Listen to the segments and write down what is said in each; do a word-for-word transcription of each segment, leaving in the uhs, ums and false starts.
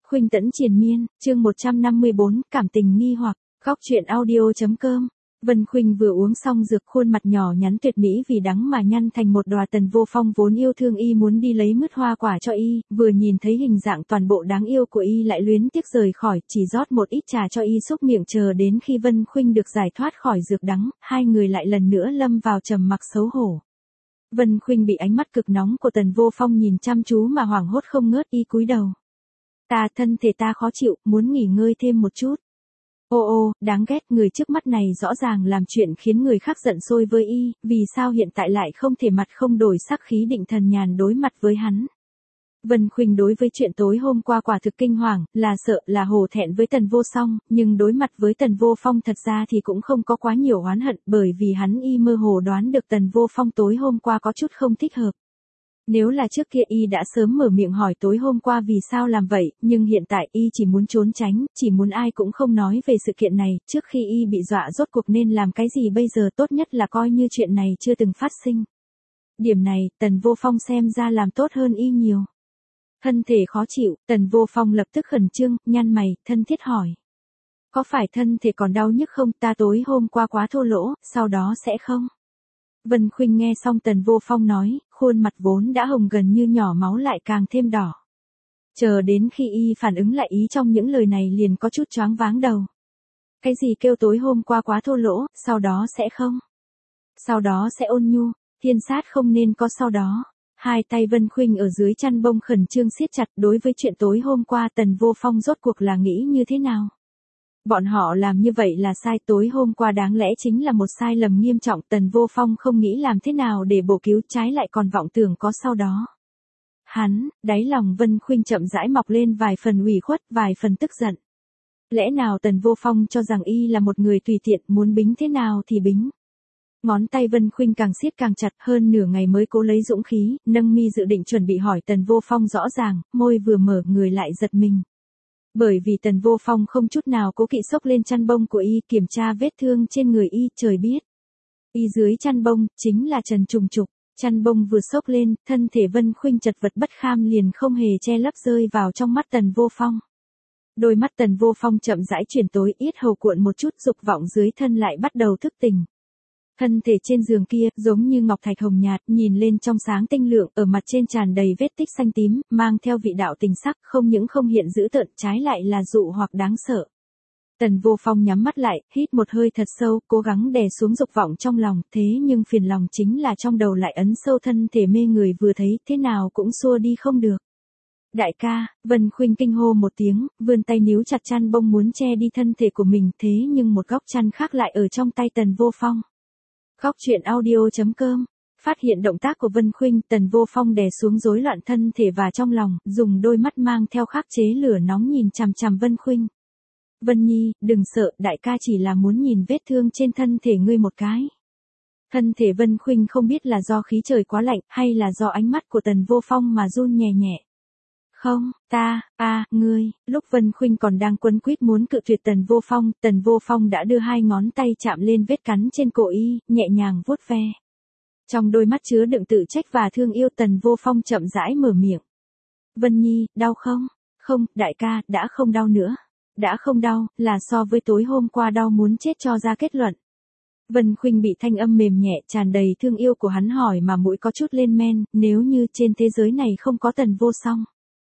Khuynh Tẫn triền miên, chương một trăm năm mươi bốn, cảm tình nghi hoặc, góc truyện audio.com. Vân Khuynh vừa uống xong dược, khuôn mặt nhỏ nhắn tuyệt mỹ vì đắng mà nhăn thành một đóa. Tần Vô Phong vốn yêu thương y muốn đi lấy mứt hoa quả cho y, vừa nhìn thấy hình dạng toàn bộ đáng yêu của y lại luyến tiếc rời khỏi, chỉ rót một ít trà cho y xúc miệng. Chờ đến khi Vân Khuynh được giải thoát khỏi dược đắng, hai người lại lần nữa lâm vào trầm mặc xấu hổ. Vân Khuynh bị ánh mắt cực nóng của Tần Vô Phong nhìn chăm chú mà hoảng hốt không ngớt, y cúi đầu. Ta, thân thể ta khó chịu, muốn nghỉ ngơi thêm một chút. Ô ô, đáng ghét, người trước mắt này rõ ràng làm chuyện khiến người khác giận sôi với y, vì sao hiện tại lại không thể mặt không đổi sắc khí định thần nhàn đối mặt với hắn. Vân Khuynh đối với chuyện tối hôm qua quả thực kinh hoàng, là sợ, là hổ thẹn với Tần Vô Song, nhưng đối mặt với Tần Vô Phong thật ra thì cũng không có quá nhiều oán hận, bởi vì hắn y mơ hồ đoán được Tần Vô Phong tối hôm qua có chút không thích hợp. Nếu là trước kia y đã sớm mở miệng hỏi tối hôm qua vì sao làm vậy, nhưng hiện tại y chỉ muốn trốn tránh, chỉ muốn ai cũng không nói về sự kiện này, trước khi y bị dọa rốt cuộc nên làm cái gì bây giờ, tốt nhất là coi như chuyện này chưa từng phát sinh. Điểm này, Tần Vô Phong xem ra làm tốt hơn y nhiều. Thân thể khó chịu, Tần Vô Phong lập tức khẩn trương, nhăn mày, thân thiết hỏi. Có phải thân thể còn đau nhức không, ta tối hôm qua quá thô lỗ, sau đó sẽ không? Vân Khuynh nghe xong Tần Vô Phong nói, khuôn mặt vốn đã hồng gần như nhỏ máu lại càng thêm đỏ. Chờ đến khi y phản ứng lại ý trong những lời này liền có chút choáng váng đầu. Cái gì kêu tối hôm qua quá thô lỗ, sau đó sẽ không? Sau đó sẽ ôn nhu, thiên sát không nên có sau đó. Hai tay Vân Khuynh ở dưới chăn bông khẩn trương siết chặt, đối với chuyện tối hôm qua Tần Vô Phong rốt cuộc là nghĩ như thế nào? Bọn họ làm như vậy là sai, tối hôm qua đáng lẽ chính là một sai lầm nghiêm trọng, Tần Vô Phong không nghĩ làm thế nào để bổ cứu, trái lại còn vọng tưởng có sau đó. Hắn, đáy lòng Vân Khuynh chậm rãi mọc lên vài phần ủy khuất, vài phần tức giận. Lẽ nào Tần Vô Phong cho rằng y là một người tùy tiện, muốn bính thế nào thì bính. Ngón tay Vân Khuynh càng siết càng chặt, hơn nửa ngày mới cố lấy dũng khí, nâng mi dự định chuẩn bị hỏi Tần Vô Phong rõ ràng, môi vừa mở người lại giật mình. Bởi vì Tần Vô Phong không chút nào cố kỵ xốc lên chăn bông của y, kiểm tra vết thương trên người y, trời biết. Y dưới chăn bông, chính là trần trùng trục, chăn bông vừa xốc lên, thân thể Vân Khuynh chật vật bất kham liền không hề che lấp rơi vào trong mắt Tần Vô Phong. Đôi mắt Tần Vô Phong chậm rãi chuyển tối, yết hầu cuộn một chút, dục vọng dưới thân lại bắt đầu thức tỉnh. Thân thể trên giường kia, giống như ngọc thạch hồng nhạt, nhìn lên trong sáng tinh lượng, ở mặt trên tràn đầy vết tích xanh tím, mang theo vị đạo tình sắc, không những không hiện dữ tợn, trái lại là dụ hoặc đáng sợ. Tần Vô Phong nhắm mắt lại, hít một hơi thật sâu, cố gắng đè xuống dục vọng trong lòng, thế nhưng phiền lòng chính là trong đầu lại ấn sâu, thân thể mê người vừa thấy, thế nào cũng xua đi không được. Đại ca, Vân Khuynh kinh hô một tiếng, vươn tay níu chặt chăn bông muốn che đi thân thể của mình, thế nhưng một góc chăn khác lại ở trong tay Tần Vô Phong. Góc truyện audio.com. Phát hiện động tác của Vân Khuynh, Tần Vô Phong đè xuống rối loạn thân thể và trong lòng, dùng đôi mắt mang theo khắc chế lửa nóng nhìn chằm chằm Vân Khuynh. Vân Nhi, đừng sợ, đại ca chỉ là muốn nhìn vết thương trên thân thể ngươi một cái. Thân thể Vân Khuynh không biết là do khí trời quá lạnh, hay là do ánh mắt của Tần Vô Phong mà run nhẹ nhẹ. Không, ta, a, ngươi, lúc Vân Khuynh còn đang quấn quýt muốn cự tuyệt Tần Vô Phong, Tần Vô Phong đã đưa hai ngón tay chạm lên vết cắn trên cổ y, nhẹ nhàng vuốt ve. Trong đôi mắt chứa đựng tự trách và thương yêu, Tần Vô Phong chậm rãi mở miệng. Vân Nhi, đau không? Không, đại ca, đã không đau nữa. Đã không đau, là so với tối hôm qua đau muốn chết cho ra kết luận. Vân Khuynh bị thanh âm mềm nhẹ, tràn đầy thương yêu của hắn hỏi mà mũi có chút lên men, nếu như trên thế giới này không có Tần Vô Song,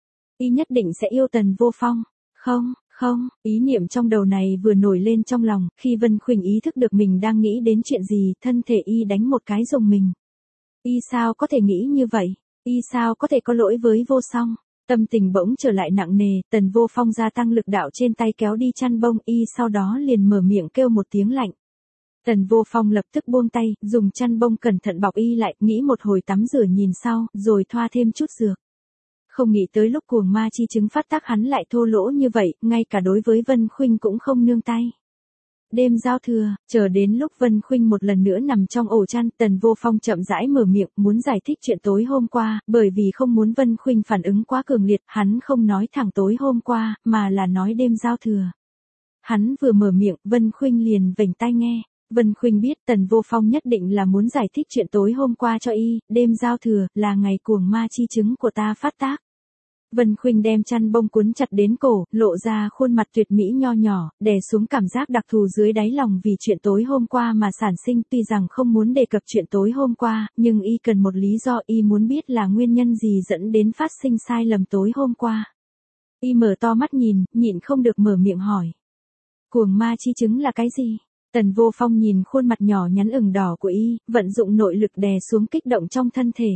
y nhất định sẽ yêu Tần Vô Phong. Không, không, ý niệm trong đầu này vừa nổi lên trong lòng, khi Vân Khuynh ý thức được mình đang nghĩ đến chuyện gì, thân thể y đánh một cái rùng mình. Y sao có thể nghĩ như vậy? Y sao có thể có lỗi với Vô Song? Tâm tình bỗng trở lại nặng nề, Tần Vô Phong gia tăng lực đạo trên tay kéo đi chăn bông, y sau đó liền mở miệng kêu một tiếng lạnh. Tần Vô Phong lập tức buông tay, dùng chăn bông cẩn thận bọc y lại, nghĩ một hồi tắm rửa nhìn sau, rồi thoa thêm chút dược. Không nghĩ tới lúc cuồng ma chi chứng phát tác hắn lại thô lỗ như vậy, ngay cả đối với Vân Khuynh cũng không nương tay. Đêm giao thừa, chờ đến lúc Vân Khuynh một lần nữa nằm trong ổ chăn, Tần Vô Phong chậm rãi mở miệng, muốn giải thích chuyện tối hôm qua, bởi vì không muốn Vân Khuynh phản ứng quá cường liệt, hắn không nói thẳng tối hôm qua, mà là nói đêm giao thừa. Hắn vừa mở miệng, Vân Khuynh liền vểnh tai nghe. Vân Khuynh biết Tần Vô Phong nhất định là muốn giải thích chuyện tối hôm qua cho y, đêm giao thừa, là ngày cuồng ma chi chứng của ta phát tác. Vân Khuynh đem chăn bông cuốn chặt đến cổ, lộ ra khuôn mặt tuyệt mỹ nho nhỏ, đè xuống cảm giác đặc thù dưới đáy lòng vì chuyện tối hôm qua mà sản sinh. Tuy rằng không muốn đề cập chuyện tối hôm qua, nhưng y cần một lý do, y muốn biết là nguyên nhân gì dẫn đến phát sinh sai lầm tối hôm qua. Y mở to mắt nhìn, nhịn không được mở miệng hỏi. Cuồng ma chi chứng là cái gì? Tần Vô Phong nhìn khuôn mặt nhỏ nhắn ửng đỏ của y, vận dụng nội lực đè xuống kích động trong thân thể.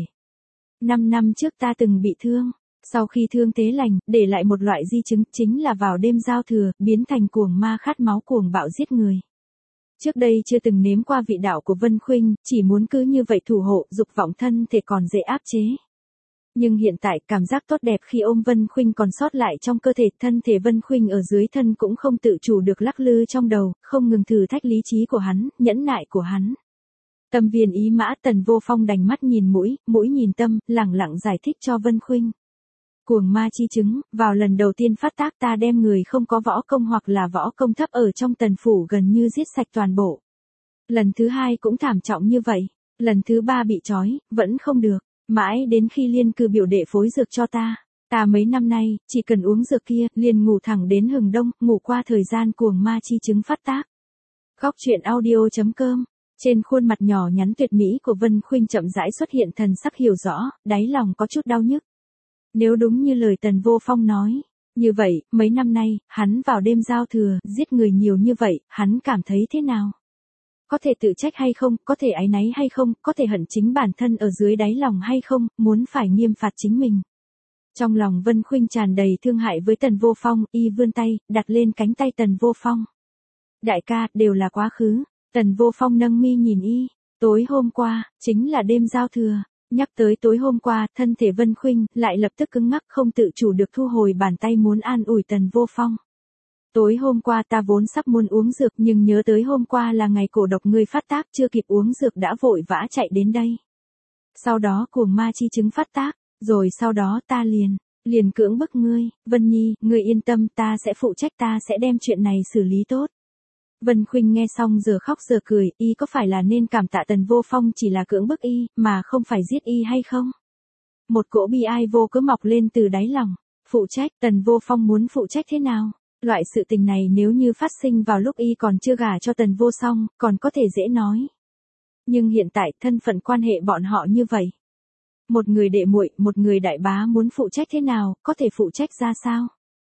Năm năm trước ta từng bị thương. Sau khi thương thế lành, để lại một loại di chứng, chính là vào đêm giao thừa, biến thành cuồng ma khát máu cuồng bạo giết người. Trước đây chưa từng nếm qua vị đạo của Vân Khuynh, chỉ muốn cứ như vậy thủ hộ, dục vọng thân thể còn dễ áp chế. Nhưng hiện tại, cảm giác tốt đẹp khi ôm Vân Khuynh còn sót lại trong cơ thể, thân thể Vân Khuynh ở dưới thân cũng không tự chủ được lắc lư trong đầu, không ngừng thử thách lý trí của hắn, nhẫn nại của hắn. Tâm viên ý mã, Tần Vô Phong đành mắt nhìn mũi, mũi nhìn tâm, lẳng lặng giải thích cho Vân Khuynh. Cuồng ma chi chứng, vào lần đầu tiên phát tác ta đem người không có võ công hoặc là võ công thấp ở trong tần phủ gần như giết sạch toàn bộ. Lần thứ hai cũng thảm trọng như vậy, lần thứ ba bị trói, vẫn không được, mãi đến khi Liên Cư biểu đệ phối dược cho ta. Ta mấy năm nay, chỉ cần uống dược kia, liền ngủ thẳng đến hừng đông, ngủ qua thời gian cuồng ma chi chứng phát tác. Góc truyện audio chấm com. Trên khuôn mặt nhỏ nhắn tuyệt mỹ của Vân Khuynh chậm rãi xuất hiện thần sắc hiểu rõ, đáy lòng có chút đau nhức. Nếu đúng như lời Tần Vô Phong nói, như vậy, mấy năm nay, hắn vào đêm giao thừa, giết người nhiều như vậy, hắn cảm thấy thế nào? Có thể tự trách hay không, có thể áy náy hay không, có thể hận chính bản thân ở dưới đáy lòng hay không, muốn phải nghiêm phạt chính mình. Trong lòng Vân Khuynh tràn đầy thương hại với Tần Vô Phong, y vươn tay, đặt lên cánh tay Tần Vô Phong. Đại ca, đều là quá khứ. Tần Vô Phong nâng mi nhìn y, tối hôm qua, chính là đêm giao thừa. Nhắc tới tối hôm qua, thân thể Vân Khuynh lại lập tức cứng ngắc, không tự chủ được thu hồi bàn tay muốn an ủi Tần Vô Phong. Tối hôm qua ta vốn sắp muốn uống dược nhưng nhớ tới hôm qua là ngày cổ độc ngươi phát tác, chưa kịp uống dược đã vội vã chạy đến đây. Sau đó cuồng ma chi chứng phát tác, rồi sau đó ta liền, liền cưỡng bức ngươi, Vân Nhi, ngươi yên tâm, ta sẽ phụ trách, ta sẽ đem chuyện này xử lý tốt. Vân Khuynh nghe xong giờ khóc giờ cười, y có phải là nên cảm tạ Tần Vô Phong chỉ là cưỡng bức y, mà không phải giết y hay không? Một cỗ bi ai vô cớ mọc lên từ đáy lòng. Phụ trách, Tần Vô Phong muốn phụ trách thế nào? Loại sự tình này nếu như phát sinh vào lúc y còn chưa gả cho Tần Vô Song, còn có thể dễ nói. Nhưng hiện tại, thân phận quan hệ bọn họ như vậy. Một người đệ muội, một người đại bá muốn phụ trách thế nào, có thể phụ trách ra sao?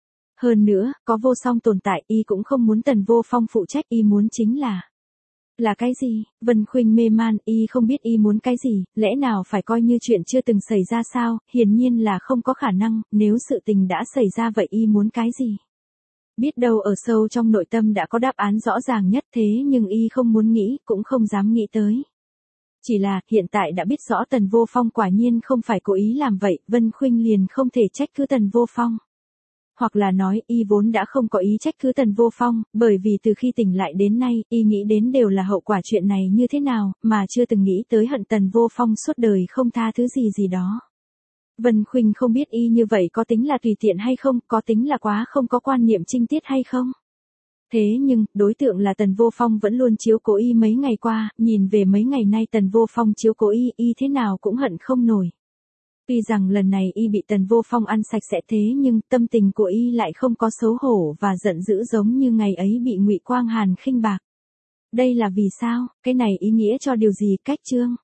Hơn nữa, có Vô Song tồn tại, y cũng không muốn Tần Vô Phong phụ trách, y muốn chính là... Là cái gì? Vân Khuynh mê man, y không biết y muốn cái gì, lẽ nào phải coi như chuyện chưa từng xảy ra sao, hiển nhiên là không có khả năng, nếu sự tình đã xảy ra vậy y muốn cái gì? Biết đâu ở sâu trong nội tâm đã có đáp án rõ ràng nhất, thế nhưng y không muốn nghĩ, cũng không dám nghĩ tới. Chỉ là, hiện tại đã biết rõ Tần Vô Phong quả nhiên không phải cố ý làm vậy, Vân Khuynh liền không thể trách cứ Tần Vô Phong. Hoặc là nói, y vốn đã không có ý trách cứ Tần Vô Phong, bởi vì từ khi tỉnh lại đến nay, y nghĩ đến đều là hậu quả chuyện này như thế nào, mà chưa từng nghĩ tới hận Tần Vô Phong suốt đời không tha thứ gì gì đó. Vân Khuynh không biết y như vậy có tính là tùy tiện hay không, có tính là quá không có quan niệm trinh tiết hay không. Thế nhưng, đối tượng là Tần Vô Phong vẫn luôn chiếu cố y mấy ngày qua, nhìn về mấy ngày nay Tần Vô Phong chiếu cố y, y thế nào cũng hận không nổi. Tuy rằng lần này y bị Tần Vô Phong ăn sạch sẽ thế nhưng tâm tình của y lại không có xấu hổ và giận dữ giống như ngày ấy bị Ngụy Quang Hàn khinh bạc. Đây là vì sao, cái này ý nghĩa cho điều gì, cách chương.